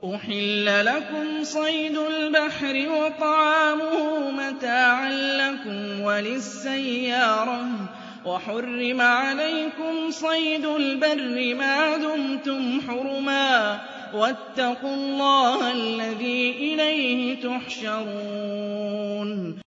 أُحِلَّ لَكُمْ صَيْدُ الْبَحْرِ وَطَعَامُهُ مَتَاعًا لَّكُمْ وَلِلسَّيَّارَةِ ۖ وَحُرِّمَ عَلَيْكُمْ صَيْدُ الْبَرِّ مَا دُمْتُمْ حُرُمًا ۗ وَاتَّقُوا اللَّهَ الَّذِي إِلَيْهِ تُحْشَرُونَ